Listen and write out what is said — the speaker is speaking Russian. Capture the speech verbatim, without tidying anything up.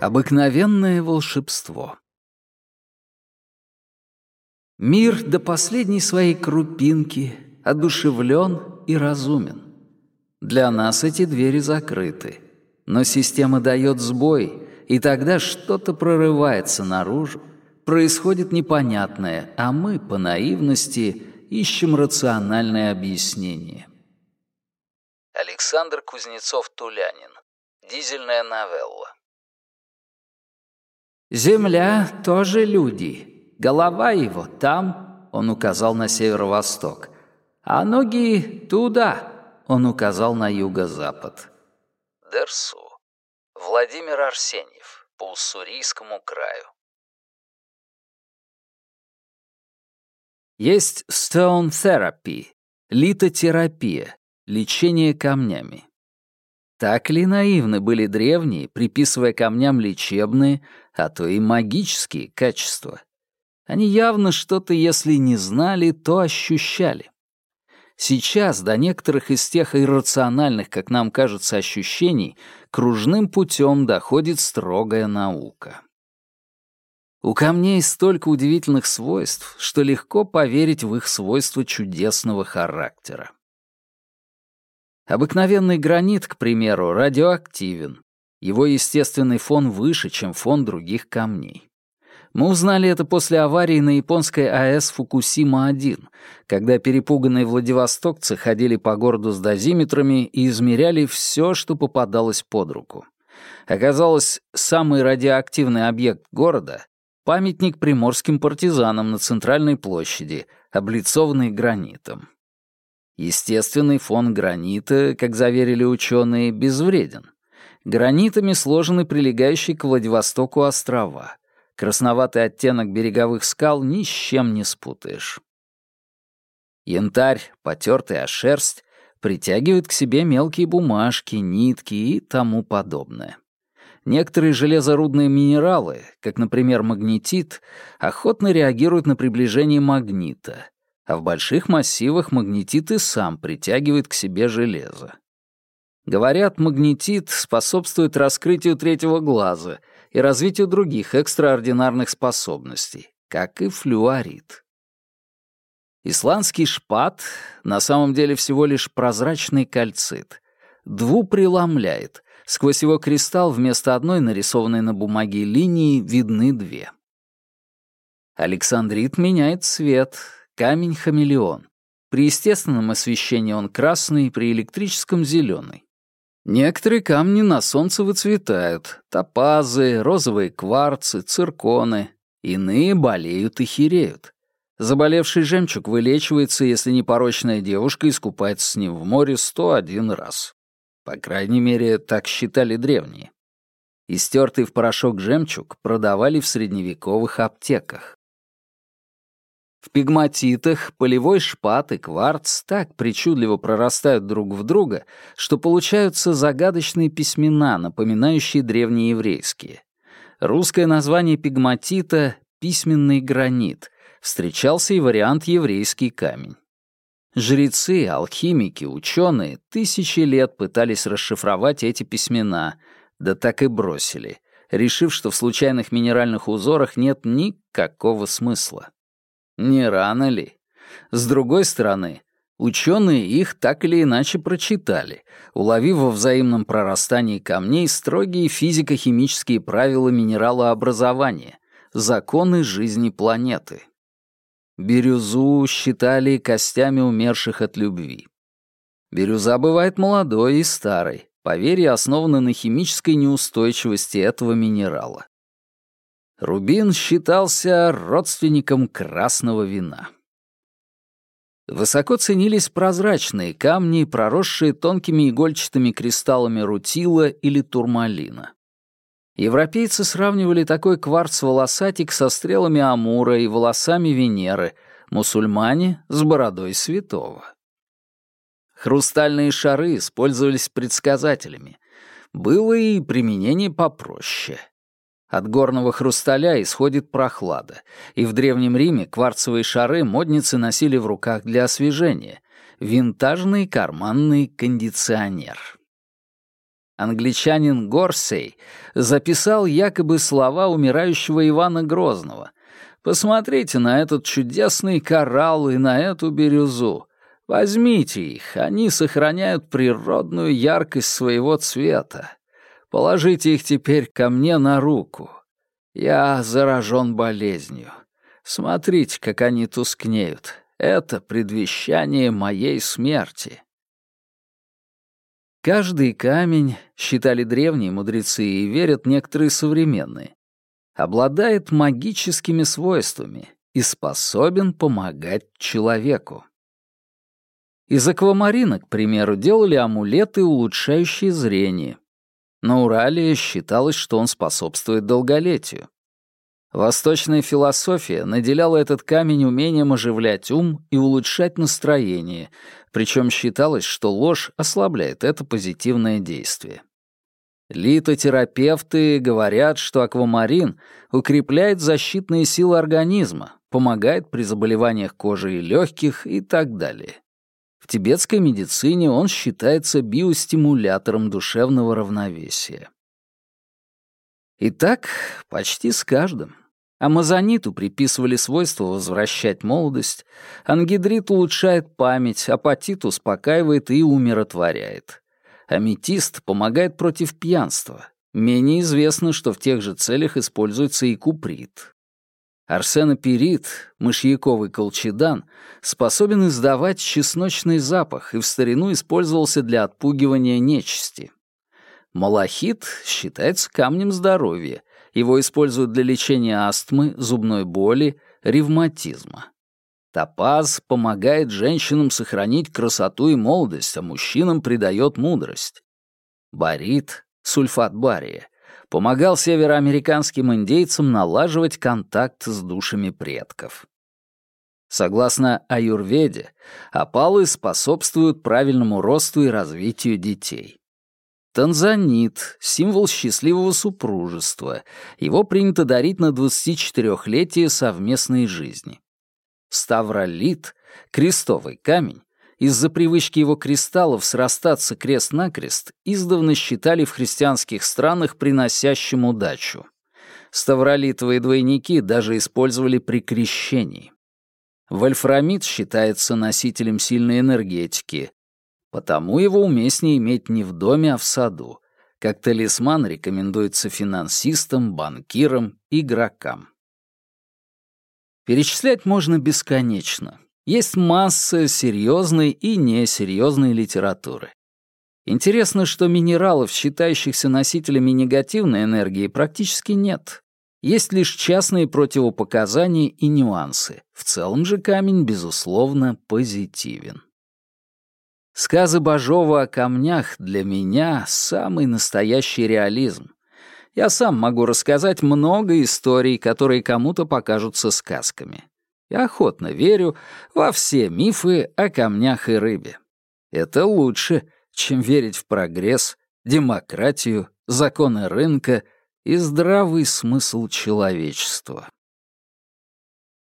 Обыкновенное волшебство. Мир до последней своей крупинки одушевлен и разумен. Для нас эти двери закрыты, но система дает сбой, и тогда что-то прорывается наружу, происходит непонятное, а мы, по наивности, ищем рациональное объяснение. Александр Кузнецов-Тулянин. Дизельная новелла. «Земля тоже люди. Голова его там», — он указал на северо-восток, «а ноги туда», — он указал на юго-запад. Дерсу. Владимир Арсеньев. По Уссурийскому краю. Есть stone therapy, литотерапия, лечение камнями. Так ли наивны были древние, приписывая камням лечебные, а то и магические качества? Они явно что-то, если не знали, то ощущали. Сейчас до некоторых из тех иррациональных, как нам кажется, ощущений кружным путем доходит строгая наука. У камней столько удивительных свойств, что легко поверить в их свойства чудесного характера. Обыкновенный гранит, к примеру, радиоактивен. Его естественный фон выше, чем фон других камней. Мы узнали это после аварии на японской АЭС Фукусима-один, когда перепуганные владивостокцы ходили по городу с дозиметрами и измеряли все, что попадалось под руку. Оказалось, самый радиоактивный объект города — памятник приморским партизанам на центральной площади, облицованный гранитом. Естественный фон гранита, как заверили ученые, безвреден. Гранитами сложены прилегающие к Владивостоку острова. Красноватый оттенок береговых скал ни с чем не спутаешь. Янтарь, потертый о шерсть, притягивает к себе мелкие бумажки, нитки и тому подобное. Некоторые железорудные минералы, как, например, магнетит, охотно реагируют на приближение магнита, а в больших массивах магнетит и сам притягивает к себе железо. Говорят, магнетит способствует раскрытию третьего глаза и развитию других экстраординарных способностей, как и флюорит. Исландский шпат на самом деле всего лишь прозрачный кальцит. Двупреломляет. Сквозь его кристалл вместо одной нарисованной на бумаге линии видны две. Александрит меняет цвет. Камень-хамелеон. При естественном освещении он красный, при электрическом — зеленый. Некоторые камни на солнце выцветают. Топазы, розовые кварцы, цирконы. Иные болеют и хиреют. Заболевший жемчуг вылечивается, если непорочная девушка искупается с ним в море сто один раз. По крайней мере, так считали древние. Истертый в порошок жемчуг продавали в средневековых аптеках. В пегматитах полевой шпат и кварц так причудливо прорастают друг в друга, что получаются загадочные письмена, напоминающие древнееврейские. Русское название пегматита — письменный гранит. Встречался и вариант еврейский камень. Жрецы, алхимики, ученые тысячи лет пытались расшифровать эти письмена, да так и бросили, решив, что в случайных минеральных узорах нет никакого смысла. Не рано ли? С другой стороны, ученые их так или иначе прочитали, уловив во взаимном прорастании камней строгие физико-химические правила минералообразования, законы жизни планеты. Бирюзу считали костями умерших от любви. Бирюза бывает молодой и старой, поверья основаны на химической неустойчивости этого минерала. Рубин считался родственником красного вина. Высоко ценились прозрачные камни, проросшие тонкими игольчатыми кристаллами рутила или турмалина. Европейцы сравнивали такой кварц-волосатик со стрелами Амура и волосами Венеры, мусульмане — с бородой святого. Хрустальные шары использовались предсказателями. Было и применение попроще. От горного хрусталя исходит прохлада, и в Древнем Риме кварцевые шары модницы носили в руках для освежения — винтажный карманный кондиционер. Англичанин Горсей записал якобы слова умирающего Ивана Грозного. «Посмотрите на этот чудесный коралл и на эту бирюзу. Возьмите их, они сохраняют природную яркость своего цвета. Положите их теперь ко мне на руку. Я заражен болезнью. Смотрите, как они тускнеют. Это предвещание моей смерти». Каждый камень, считали древние мудрецы и верят некоторые современные, обладает магическими свойствами и способен помогать человеку. Из аквамарина, к примеру, делали амулеты, улучшающие зрение. На Урале считалось, что он способствует долголетию. Восточная философия наделяла этот камень умением оживлять ум и улучшать настроение, причем считалось, что ложь ослабляет это позитивное действие. Литотерапевты говорят, что аквамарин укрепляет защитные силы организма, помогает при заболеваниях кожи и легких и так далее. В тибетской медицине он считается биостимулятором душевного равновесия. Итак, почти с каждым. Амазониту приписывали свойство возвращать молодость, ангидрит улучшает память, апатит успокаивает и умиротворяет. Аметист помогает против пьянства. Менее известно, что в тех же целях используется и куприт. Арсенопирит, мышьяковый колчедан, способен издавать чесночный запах и в старину использовался для отпугивания нечисти. Малахит считается камнем здоровья. Его используют для лечения астмы, зубной боли, ревматизма. Топаз помогает женщинам сохранить красоту и молодость, а мужчинам придает мудрость. Барит, сульфат бария, помогал североамериканским индейцам налаживать контакт с душами предков. Согласно аюрведе, опалы способствуют правильному росту и развитию детей. Танзанит — символ счастливого супружества. Его принято дарить на двадцатичетырёхлетие совместной жизни. Ставролит — крестовый камень. Из-за привычки его кристаллов срастаться крест-накрест издавна считали в христианских странах приносящим удачу. Ставролитовые двойники даже использовали при крещении. Вольфрамид считается носителем сильной энергетики, потому его уместнее иметь не в доме, а в саду. Как талисман рекомендуется финансистам, банкирам, игрокам. Перечислять можно бесконечно. Есть масса серьезной и несерьезной литературы. Интересно, что минералов, считающихся носителями негативной энергии, практически нет. Есть лишь частные противопоказания и нюансы. В целом же камень, безусловно, позитивен. Сказы Бажова о камнях для меня — самый настоящий реализм. Я сам могу рассказать много историй, которые кому-то покажутся сказками. Я охотно верю во все мифы о камнях и рыбе. Это лучше, чем верить в прогресс, демократию, законы рынка и здравый смысл человечества.